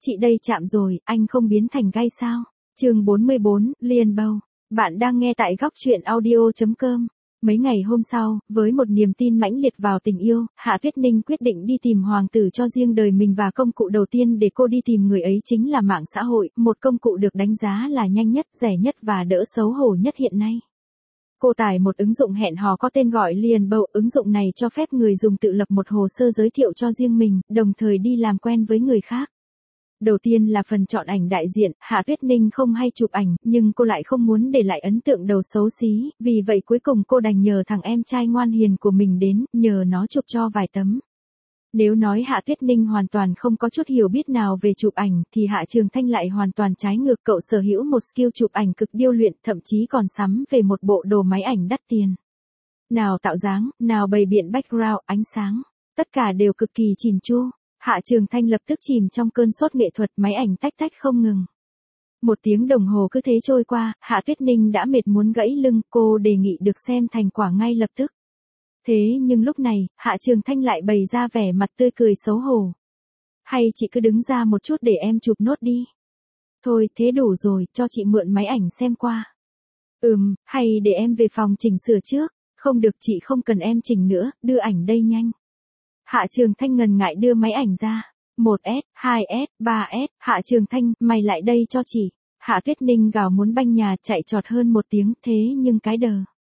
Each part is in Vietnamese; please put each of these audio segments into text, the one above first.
Chị đây chạm rồi, anh không biến thành gai sao? Chương 44, Liên Bầu. Bạn đang nghe tại góc truyện audio.com. Mấy ngày hôm sau, với một niềm tin mãnh liệt vào tình yêu, Hạ Tuyết Ninh quyết định đi tìm hoàng tử cho riêng đời mình và công cụ đầu tiên để cô đi tìm người ấy chính là mạng xã hội, một công cụ được đánh giá là nhanh nhất, rẻ nhất và đỡ xấu hổ nhất hiện nay. Cô tải một ứng dụng hẹn hò có tên gọi Liên Bầu, ứng dụng này cho phép người dùng tự lập một hồ sơ giới thiệu cho riêng mình, đồng thời đi làm quen với người khác. Đầu tiên là phần chọn ảnh đại diện, Hạ Tuyết Ninh không hay chụp ảnh, nhưng cô lại không muốn để lại ấn tượng đầu xấu xí, vì vậy cuối cùng cô đành nhờ thằng em trai ngoan hiền của mình đến, nhờ nó chụp cho vài tấm. Nếu nói Hạ Tuyết Ninh hoàn toàn không có chút hiểu biết nào về chụp ảnh, thì Hạ Trường Thanh lại hoàn toàn trái ngược, cậu sở hữu một skill chụp ảnh cực điêu luyện, thậm chí còn sắm về một bộ đồ máy ảnh đắt tiền. Nào tạo dáng, nào bày biện background, ánh sáng, tất cả đều cực kỳ chỉn chu. Hạ Trường Thanh lập tức chìm trong cơn sốt nghệ thuật, máy ảnh tách tách không ngừng. 1 tiếng đồng hồ cứ thế trôi qua, Hạ Tuyết Ninh đã mệt muốn gãy lưng, cô đề nghị được xem thành quả ngay lập tức. Thế nhưng lúc này, Hạ Trường Thanh lại bày ra vẻ mặt tươi cười xấu hổ. Hay chị cứ đứng ra một chút để em chụp nốt đi. Thôi, thế đủ rồi, cho chị mượn máy ảnh xem qua. Hay để em về phòng chỉnh sửa trước. Không được, chị không cần em chỉnh nữa, đưa ảnh đây nhanh. Hạ Trường Thanh ngần ngại đưa máy ảnh ra. 1S, 2S, 3S, Hạ Trường Thanh, mày lại đây cho chị. Hạ Tuyết Ninh gào muốn banh nhà, chạy trọt hơn 1 tiếng, thế nhưng cái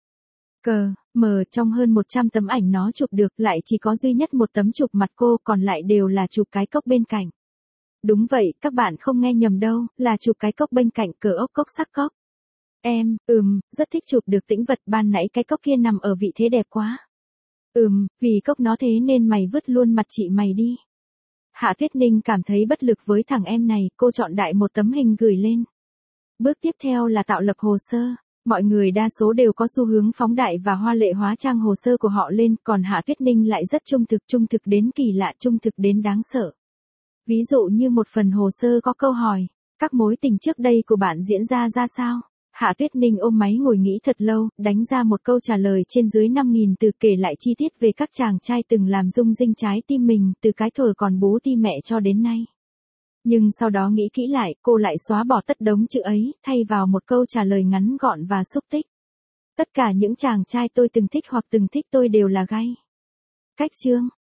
trong hơn 100 tấm ảnh nó chụp được, lại chỉ có duy nhất một tấm chụp mặt cô, còn lại đều là chụp cái cốc bên cạnh. Đúng vậy, các bạn không nghe nhầm đâu, là chụp cái cốc bên cạnh, cờ ốc cốc sắc cốc. Em, rất thích chụp được tĩnh vật, ban nãy cái cốc kia nằm ở vị thế đẹp quá. Vì cốc nó thế nên mày vứt luôn mặt chị mày đi. Hạ Tuyết Ninh cảm thấy bất lực với thằng em này, cô chọn đại một tấm hình gửi lên. Bước tiếp theo là tạo lập hồ sơ. Mọi người đa số đều có xu hướng phóng đại và hoa lệ hóa trang hồ sơ của họ lên, còn Hạ Tuyết Ninh lại rất trung thực đến kỳ lạ, trung thực đến đáng sợ. Ví dụ như một phần hồ sơ có câu hỏi, các mối tình trước đây của bạn diễn ra ra sao? Hạ Tuyết Ninh ôm máy ngồi nghĩ thật lâu, đánh ra một câu trả lời trên dưới 5.000 từ, kể lại chi tiết về các chàng trai từng làm rung rinh trái tim mình, từ cái thuở còn bú ti mẹ cho đến nay. Nhưng sau đó nghĩ kỹ lại, cô lại xóa bỏ tất đống chữ ấy, thay vào một câu trả lời ngắn gọn và xúc tích. Tất cả những chàng trai tôi từng thích hoặc từng thích tôi đều là gay. Cách chương